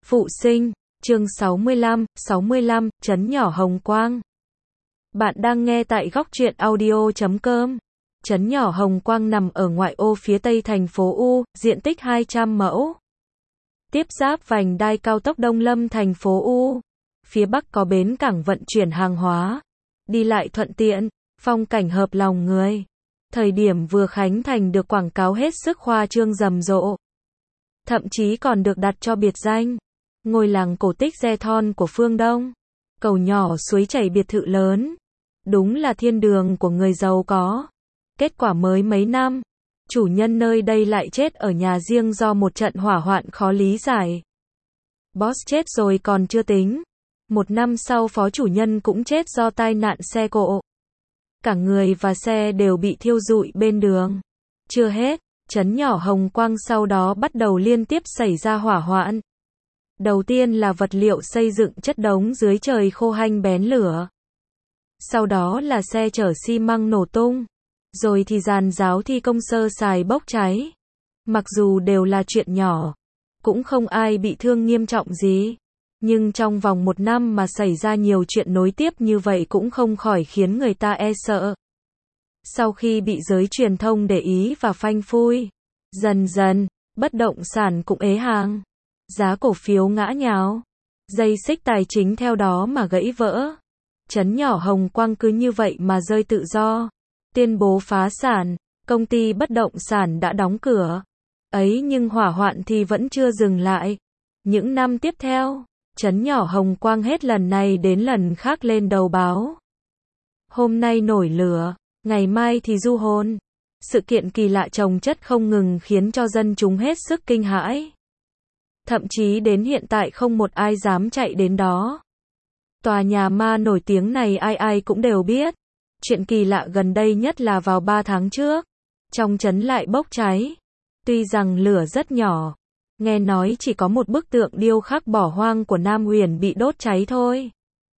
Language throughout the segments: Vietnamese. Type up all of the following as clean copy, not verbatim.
Phụ sinh, chương 65, trấn nhỏ Hồng Quang. Bạn đang nghe tại góc truyện audio.com. Trấn nhỏ Hồng Quang nằm ở ngoại ô phía tây thành phố U, diện tích 200 mẫu. Tiếp giáp vành đai cao tốc Đông Lâm thành phố U. Phía bắc có bến cảng vận chuyển hàng hóa. Đi lại thuận tiện, phong cảnh hợp lòng người. Thời điểm vừa khánh thành được quảng cáo hết sức khoa trương rầm rộ. Thậm chí còn được đặt cho biệt danh ngôi làng cổ tích Rethon của phương Đông. Cầu nhỏ suối chảy biệt thự lớn. Đúng là thiên đường của người giàu có. Kết quả mới mấy năm, chủ nhân nơi đây lại chết ở nhà riêng do một trận hỏa hoạn khó lý giải. Boss chết rồi còn chưa tính. Một năm sau phó chủ nhân cũng chết do tai nạn xe cộ. Cả người và xe đều bị thiêu rụi bên đường. Chưa hết, trấn nhỏ Hồng Quang sau đó bắt đầu liên tiếp xảy ra hỏa hoạn. Đầu tiên là vật liệu xây dựng chất đống dưới trời khô hanh bén lửa. Sau đó là xe chở xi măng nổ tung. Rồi thì giàn giáo thi công sơ sài bốc cháy. Mặc dù đều là chuyện nhỏ, cũng không ai bị thương nghiêm trọng gì. Nhưng trong vòng một năm mà xảy ra nhiều chuyện nối tiếp như vậy cũng không khỏi khiến người ta e sợ. Sau khi bị giới truyền thông để ý và phanh phui, dần dần, bất động sản cũng ế hàng. Giá cổ phiếu ngã nhào. Dây xích tài chính theo đó mà gãy vỡ. Trấn nhỏ Hồng Quang cứ như vậy mà rơi tự do. Tuyên bố phá sản, công ty bất động sản đã đóng cửa. Ấy nhưng hỏa hoạn thì vẫn chưa dừng lại. Những năm tiếp theo, trấn nhỏ Hồng Quang hết lần này đến lần khác lên đầu báo. Hôm nay nổi lửa, ngày mai thì du hồn. Sự kiện kỳ lạ chồng chất không ngừng khiến cho dân chúng hết sức kinh hãi. Thậm chí đến hiện tại không một ai dám chạy đến đó. Tòa nhà ma nổi tiếng này ai ai cũng đều biết. Chuyện kỳ lạ gần đây nhất là vào 3 tháng trước. Trong trấn lại bốc cháy. Tuy rằng lửa rất nhỏ. Nghe nói chỉ có một bức tượng điêu khắc bỏ hoang của Nam Huyền bị đốt cháy thôi.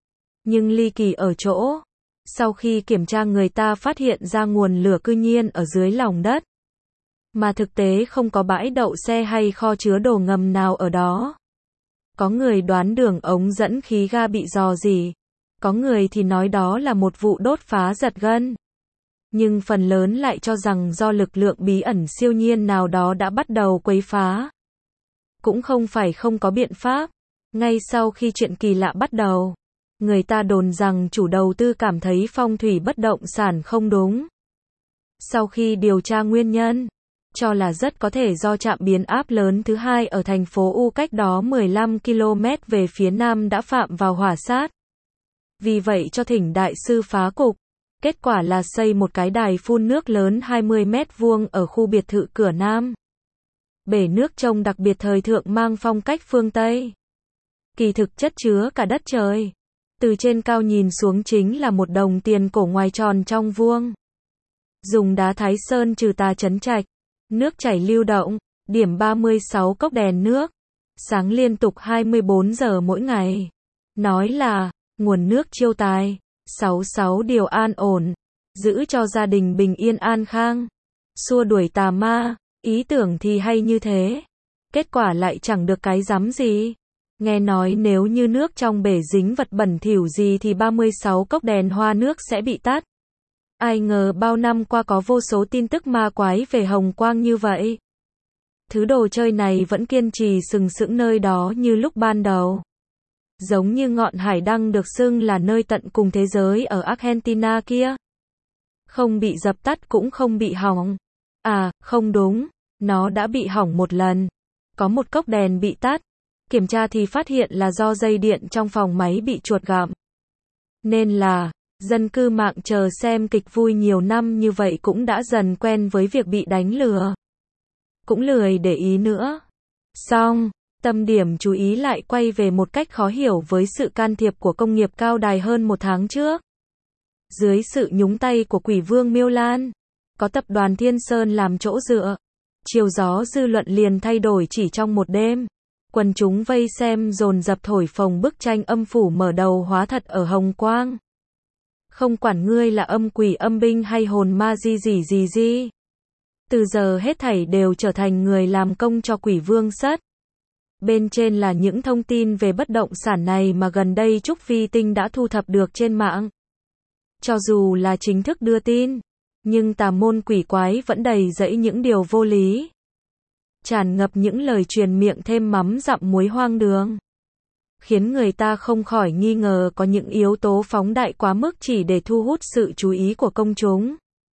Nhưng ly kỳ ở chỗ. Sau khi kiểm tra người ta phát hiện ra nguồn lửa cư nhiên ở dưới lòng đất. Mà thực tế không có bãi đậu xe hay kho chứa đồ ngầm nào ở đó. Có người đoán đường ống dẫn khí ga bị rò rỉ. Có người thì nói đó là một vụ đốt phá giật gân. Nhưng phần lớn lại cho rằng do lực lượng bí ẩn siêu nhiên nào đó đã bắt đầu quấy phá. Cũng không phải không có biện pháp. Ngay sau khi chuyện kỳ lạ bắt đầu, người ta đồn rằng chủ đầu tư cảm thấy phong thủy bất động sản không đúng. Sau khi điều tra nguyên nhân, cho là rất có thể do trạm biến áp lớn thứ hai ở thành phố U cách đó 15 km về phía nam đã phạm vào hỏa sát. Vì vậy cho thỉnh đại sư phá cục. Kết quả là xây một cái đài phun nước lớn 20 mét vuông ở khu biệt thự cửa Nam. Bể nước trông đặc biệt thời thượng mang phong cách phương Tây. Kỳ thực chất chứa cả đất trời. Từ trên cao nhìn xuống chính là một đồng tiền cổ ngoài tròn trong vuông. Dùng đá Thái Sơn trừ tà trấn trạch. Nước chảy lưu động, điểm 36 cốc đèn nước. Sáng liên tục 24 giờ mỗi ngày. Nói là, nguồn nước chiêu tài. 66 điều an ổn. Giữ cho gia đình bình yên an khang. Xua đuổi tà ma. Ý tưởng thì hay như thế. Kết quả lại chẳng được cái rắm gì. Nghe nói nếu như nước trong bể dính vật bẩn thỉu gì thì 36 cốc đèn hoa nước sẽ bị tắt. Ai ngờ bao năm qua có vô số tin tức ma quái về Hồng Quang như vậy. Thứ đồ chơi này vẫn kiên trì sừng sững nơi đó như lúc ban đầu. Giống như ngọn hải đăng được xưng là nơi tận cùng thế giới ở Argentina kia. Không bị dập tắt cũng không bị hỏng. À, không đúng, nó đã bị hỏng một lần. Có một cốc đèn bị tắt. Kiểm tra thì phát hiện là do dây điện trong phòng máy bị chuột gặm. Nên là, dân cư mạng chờ xem kịch vui nhiều năm như vậy cũng đã dần quen với việc bị đánh lừa. Cũng lười để ý nữa. Xong, tâm điểm chú ý lại quay về một cách khó hiểu với sự can thiệp của công nghiệp cao đài hơn một tháng trước. Dưới sự nhúng tay của quỷ vương Miêu Lan, có tập đoàn Thiên Sơn làm chỗ dựa. Chiều gió dư luận liền thay đổi chỉ trong một đêm. Quần chúng vây xem dồn dập thổi phồng bức tranh âm phủ mở đầu hóa thật ở Hồng Quang. Không quản ngươi là âm quỷ âm binh hay hồn ma gì. Từ giờ hết thảy đều trở thành người làm công cho quỷ vương sất. Bên trên là những thông tin về bất động sản này mà gần đây Trúc Phi Tinh đã thu thập được trên mạng. Cho dù là chính thức đưa tin, nhưng tà môn quỷ quái vẫn đầy rẫy những điều vô lý. Tràn ngập những lời truyền miệng thêm mắm dặm muối hoang đường. Khiến người ta không khỏi nghi ngờ có những yếu tố phóng đại quá mức chỉ để thu hút sự chú ý của công chúng.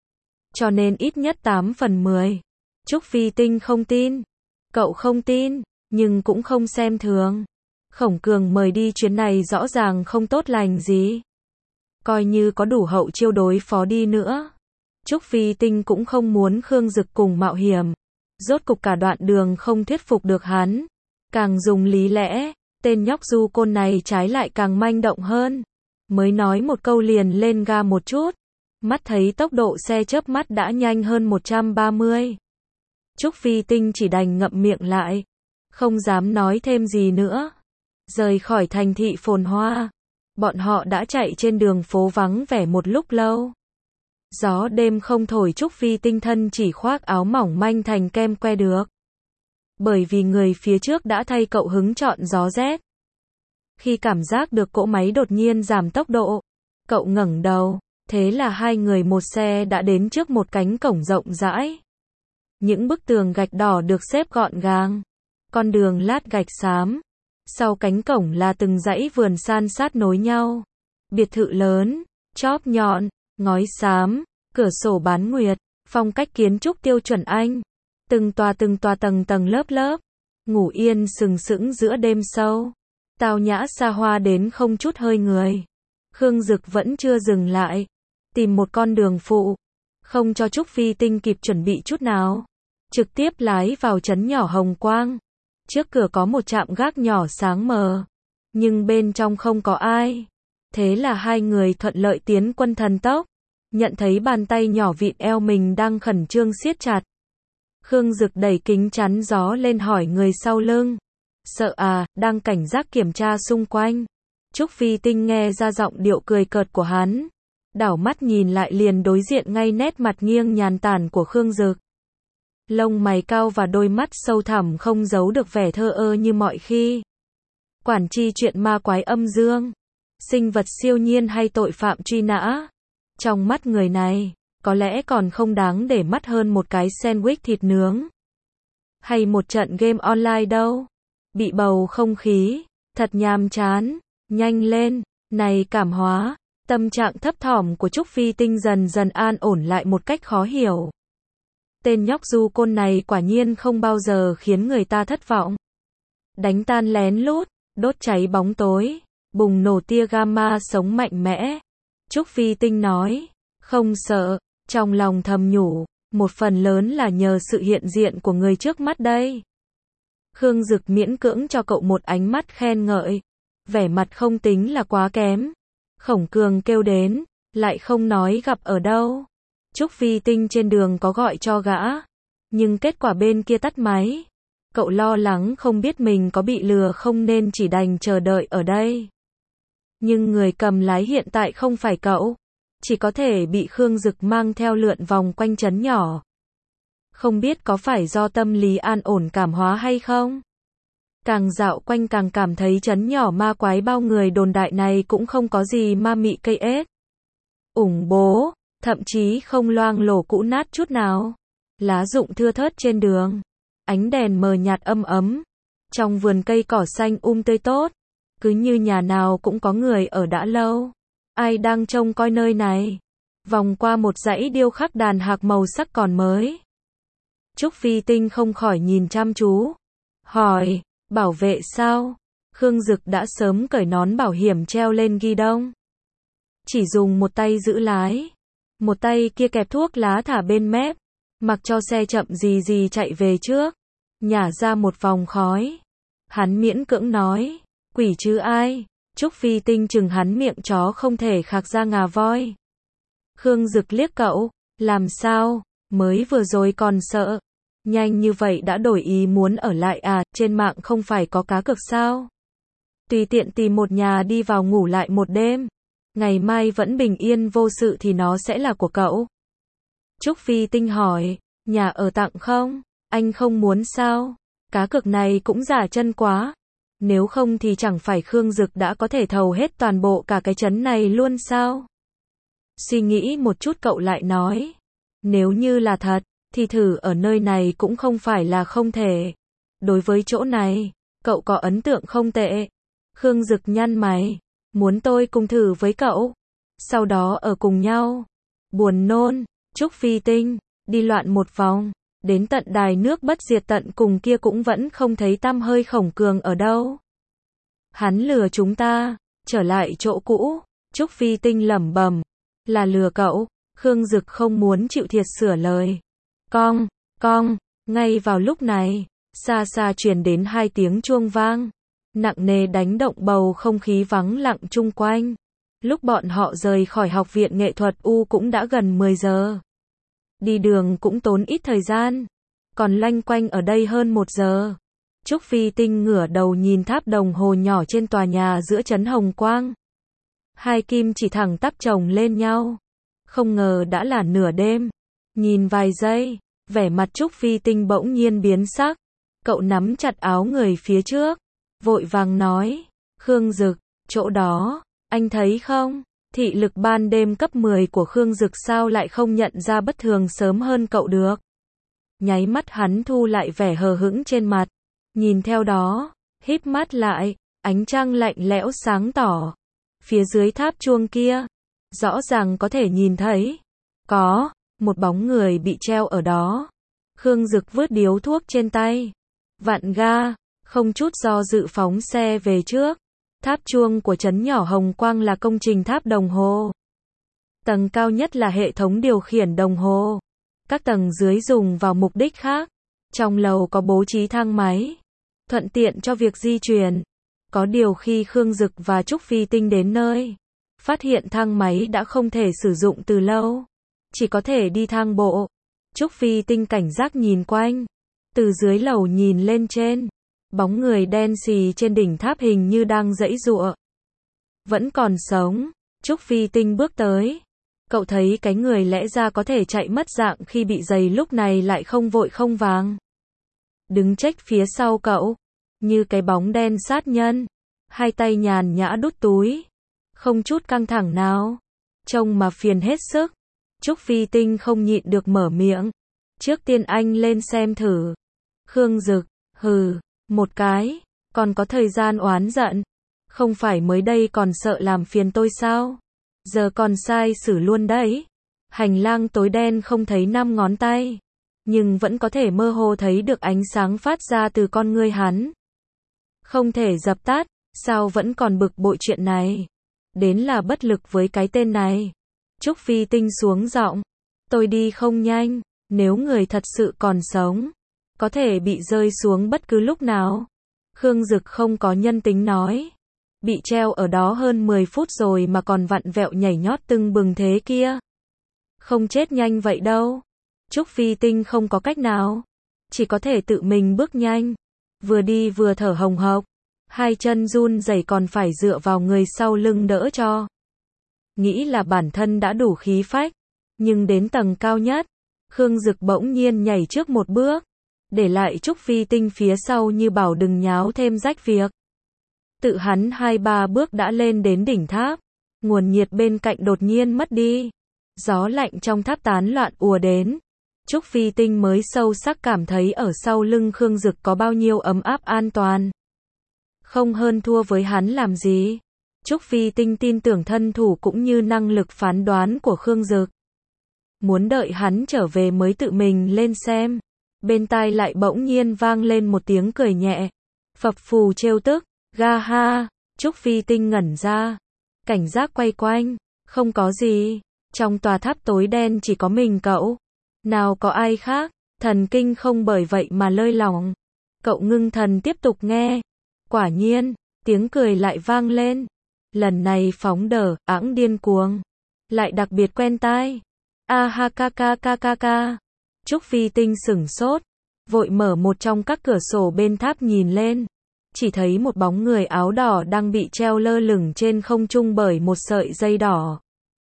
Cho nên ít nhất 8 phần 10. Trúc Phi Tinh không tin. Cậu không tin, nhưng cũng không xem thường. Khổng Cường mời đi chuyến này rõ ràng không tốt lành gì. Coi như có đủ hậu chiêu đối phó đi nữa. Trúc Phi Tinh cũng không muốn Khương Dực cùng mạo hiểm. Rốt cục cả đoạn đường không thuyết phục được hắn. Càng dùng lý lẽ, tên nhóc du côn này trái lại càng manh động hơn. Mới nói một câu liền lên ga một chút. Mắt thấy tốc độ xe chớp mắt đã nhanh hơn 130. Trúc Phi Tinh chỉ đành ngậm miệng lại. Không dám nói thêm gì nữa. Rời khỏi thành thị phồn hoa. Bọn họ đã chạy trên đường phố vắng vẻ một lúc lâu. Gió đêm không thổi, Trúc Phi Tinh thân chỉ khoác áo mỏng manh thành kem que được. Bởi vì người phía trước đã thay cậu hứng chọn gió rét. Khi cảm giác được cỗ máy đột nhiên giảm tốc độ, cậu ngẩng đầu, thế là hai người một xe đã đến trước một cánh cổng rộng rãi. Những bức tường gạch đỏ được xếp gọn gàng, con đường lát gạch xám. Sau cánh cổng là từng dãy vườn san sát nối nhau. Biệt thự lớn, chóp nhọn, ngói xám, cửa sổ bán nguyệt, phong cách kiến trúc tiêu chuẩn Anh. Từng tòa tầng tầng lớp lớp, ngủ yên sừng sững giữa đêm sâu. Tao nhã xa hoa đến không chút hơi người. Khương Dực vẫn chưa dừng lại, tìm một con đường phụ, không cho Trúc Phi Tinh kịp chuẩn bị chút nào. Trực tiếp lái vào trấn nhỏ Hồng Quang. Trước cửa có một trạm gác nhỏ sáng mờ, nhưng bên trong không có ai. Thế là hai người thuận lợi tiến quân thần tốc. Nhận thấy bàn tay nhỏ vịn eo mình đang khẩn trương siết chặt. Khương Dực đẩy kính chắn gió lên hỏi người sau lưng. Sợ à, đang cảnh giác kiểm tra xung quanh. Trúc Phi Tinh nghe ra giọng điệu cười cợt của hắn. Đảo mắt nhìn lại liền đối diện ngay nét mặt nghiêng nhàn tản của Khương Dực. Lông mày cao và đôi mắt sâu thẳm không giấu được vẻ thờ ơ như mọi khi. Quản chi chuyện ma quái âm dương, sinh vật siêu nhiên hay tội phạm truy nã. Trong mắt người này, có lẽ còn không đáng để mắt hơn một cái sandwich thịt nướng. Hay một trận game online đâu. Bị bầu không khí, thật nhàm chán, nhanh lên, này cảm hóa. Tâm trạng thấp thỏm của Trúc Phi Tinh dần dần an ổn lại một cách khó hiểu. Tên nhóc du côn này quả nhiên không bao giờ khiến người ta thất vọng. Đánh tan lén lút, đốt cháy bóng tối, bùng nổ tia gamma sống mạnh mẽ. Trúc Phi Tinh nói, không sợ, trong lòng thầm nhủ, một phần lớn là nhờ sự hiện diện của người trước mắt đây. Khương Dực miễn cưỡng cho cậu một ánh mắt khen ngợi, vẻ mặt không tính là quá kém. Khổng Cường kêu đến, lại không nói gặp ở đâu. Trúc Phi Tinh trên đường có gọi cho gã, nhưng kết quả bên kia tắt máy. Cậu lo lắng không biết mình có bị lừa không nên chỉ đành chờ đợi ở đây. Nhưng người cầm lái hiện tại không phải cậu, chỉ có thể bị Khương Dực mang theo lượn vòng quanh trấn nhỏ. Không biết có phải do tâm lý an ổn cảm hóa hay không? Càng dạo quanh càng cảm thấy trấn nhỏ ma quái bao người đồn đại này cũng không có gì ma mị cây ếch. Ủng bố, thậm chí không loang lổ cũ nát chút nào. Lá rụng thưa thớt trên đường. Ánh đèn mờ nhạt âm ấm. Trong vườn cây cỏ xanh tươi tốt. Cứ như nhà nào cũng có người ở đã lâu. Ai đang trông coi nơi này? Vòng qua một dãy điêu khắc đàn hạc màu sắc còn mới. Trúc Phi Tinh không khỏi nhìn chăm chú. Hỏi, bảo vệ sao? Khương Dực đã sớm cởi nón bảo hiểm treo lên ghi đông. Chỉ dùng một tay giữ lái. Một tay kia kẹp thuốc lá thả bên mép. Mặc cho xe chậm gì chạy về trước. Nhả ra một vòng khói. Hắn miễn cưỡng nói. Quỷ chứ ai? Trúc Phi Tinh chừng hắn miệng chó không thể khạc ra ngà voi. Khương Dực liếc cậu. Làm sao? Mới vừa rồi còn sợ. Nhanh như vậy đã đổi ý muốn ở lại à? Trên mạng không phải có cá cược sao? Tùy tiện tìm một nhà đi vào ngủ lại một đêm. Ngày mai vẫn bình yên vô sự thì nó sẽ là của cậu. Trúc Phi Tinh hỏi. Nhà ở tặng không? Anh không muốn sao? Cá cược này cũng giả chân quá. Nếu không thì chẳng phải Khương Dực đã có thể thầu hết toàn bộ cả cái trấn này luôn sao? Suy nghĩ một chút cậu lại nói. Nếu như là thật, thì thử ở nơi này cũng không phải là không thể. Đối với chỗ này, cậu có ấn tượng không tệ. Khương Dực nhăn mày. Muốn tôi cùng thử với cậu. Sau đó ở cùng nhau. Buồn nôn. Trúc Phi Tinh. Đi loạn một vòng. Đến tận đài nước bất diệt tận cùng kia cũng vẫn không thấy tăm hơi Khổng Cường ở đâu. Hắn lừa chúng ta. Trở lại chỗ cũ. Trúc Phi Tinh lẩm bẩm. Là lừa cậu. Khương Dực không muốn chịu thiệt sửa lời. Cong, cong. Ngay vào lúc này, xa xa truyền đến 2 tiếng chuông vang. Nặng nề đánh động bầu không khí vắng lặng chung quanh. Lúc bọn họ rời khỏi học viện nghệ thuật U cũng đã gần 10 giờ. Đi đường cũng tốn ít thời gian. Còn loanh quanh ở đây hơn 1 giờ. Trúc Phi Tinh ngửa đầu nhìn tháp đồng hồ nhỏ trên tòa nhà giữa trấn Hồng Quang. 2 kim chỉ thẳng tắp chồng lên nhau. Không ngờ đã là nửa đêm. Nhìn vài giây, vẻ mặt Trúc Phi Tinh bỗng nhiên biến sắc. Cậu nắm chặt áo người phía trước. Vội vàng nói. Khương Dực, chỗ đó, anh thấy không? Thị lực ban đêm cấp 10 của Khương Dực sao lại không nhận ra bất thường sớm hơn cậu được? Nháy mắt hắn thu lại vẻ hờ hững trên mặt. Nhìn theo đó, híp mắt lại, ánh trăng lạnh lẽo sáng tỏ. Phía dưới tháp chuông kia, rõ ràng có thể nhìn thấy. Có, một bóng người bị treo ở đó. Khương Dực vứt điếu thuốc trên tay. Vặn ga, không chút do dự phóng xe về trước. Tháp chuông của trấn nhỏ Hồng Quang là công trình tháp đồng hồ. Tầng cao nhất là hệ thống điều khiển đồng hồ. Các tầng dưới dùng vào mục đích khác. Trong lầu có bố trí thang máy, thuận tiện cho việc di chuyển. Có điều khi Khương Dực và Trúc Phi Tinh đến nơi, phát hiện thang máy đã không thể sử dụng từ lâu. Chỉ có thể đi thang bộ. Trúc Phi Tinh cảnh giác nhìn quanh. Từ dưới lầu nhìn lên trên. Bóng người đen xì trên đỉnh tháp hình như đang giãy giụa. Vẫn còn sống. Trúc Phi Tinh bước tới. Cậu thấy cái người lẽ ra có thể chạy mất dạng khi bị giày lúc này lại không vội không vàng. Đứng chếch phía sau cậu. Như cái bóng đen sát nhân. 2 tay nhàn nhã đút túi. Không chút căng thẳng nào. Trông mà phiền hết sức. Trúc Phi Tinh không nhịn được mở miệng. Trước tiên anh lên xem thử. Khương Dực, hừ, một cái. Còn có thời gian oán giận. Không phải mới đây còn sợ làm phiền tôi sao? Giờ còn sai xử luôn đấy. Hành lang tối đen không thấy 5 ngón tay. Nhưng vẫn có thể mơ hồ thấy được ánh sáng phát ra từ con ngươi hắn. Không thể dập tắt, sao vẫn còn bực bội chuyện này? Đến là bất lực với cái tên này. Trúc Phi Tinh xuống giọng. Tôi đi không nhanh, nếu người thật sự còn sống, có thể bị rơi xuống bất cứ lúc nào. Khương Dực không có nhân tính nói. Bị treo ở đó hơn 10 phút rồi mà còn vặn vẹo nhảy nhót tưng bừng thế kia. Không chết nhanh vậy đâu. Trúc Phi Tinh không có cách nào. Chỉ có thể tự mình bước nhanh. Vừa đi vừa thở hồng hộc. 2 chân run rẩy còn phải dựa vào người sau lưng đỡ cho. Nghĩ là bản thân đã đủ khí phách. Nhưng đến tầng cao nhất, Khương Dực bỗng nhiên nhảy trước một bước. Để lại Trúc Phi Tinh phía sau như bảo đừng nháo thêm rách việc. Tự hắn 2-3 bước đã lên đến đỉnh tháp. Nguồn nhiệt bên cạnh đột nhiên mất đi. Gió lạnh trong tháp tán loạn ùa đến. Trúc Phi Tinh mới sâu sắc cảm thấy ở sau lưng Khương Dực có bao nhiêu ấm áp an toàn. Không hơn thua với hắn làm gì. Trúc Phi Tinh tin tưởng thân thủ cũng như năng lực phán đoán của Khương Dực. Muốn đợi hắn trở về mới tự mình lên xem. Bên tai lại bỗng nhiên vang lên một tiếng cười nhẹ. Phập phù trêu tức. Ga ha. Trúc Phi Tinh ngẩn ra. Cảnh giác quay quanh. Không có gì. Trong tòa tháp tối đen chỉ có mình cậu. Nào có ai khác. Thần kinh không bởi vậy mà lơi lỏng. Cậu ngưng thần tiếp tục nghe. Quả nhiên, tiếng cười lại vang lên. Lần này phóng đờ, ẵng điên cuồng. Lại đặc biệt quen tai. A ha ca ca ca ca ca. Trúc Phi Tinh sửng sốt. Vội mở một trong các cửa sổ bên tháp nhìn lên. Chỉ thấy một bóng người áo đỏ đang bị treo lơ lửng trên không trung bởi một sợi dây đỏ.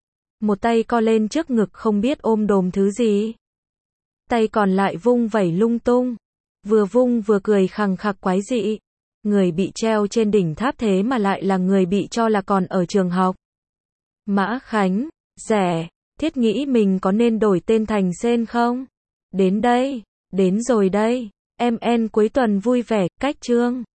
Một tay co lên trước ngực không biết ôm đồm thứ gì. Tay còn lại vung vẩy lung tung. Vừa vung vừa cười khằng khặc quái dị. Người bị treo trên đỉnh tháp thế mà lại là người bị cho là còn ở trường học. Mã Khánh, rẻ, Thiết nghĩ mình có nên đổi tên thành Sên không? Đến đây, đến rồi đây. MN cuối tuần vui vẻ, cách chương.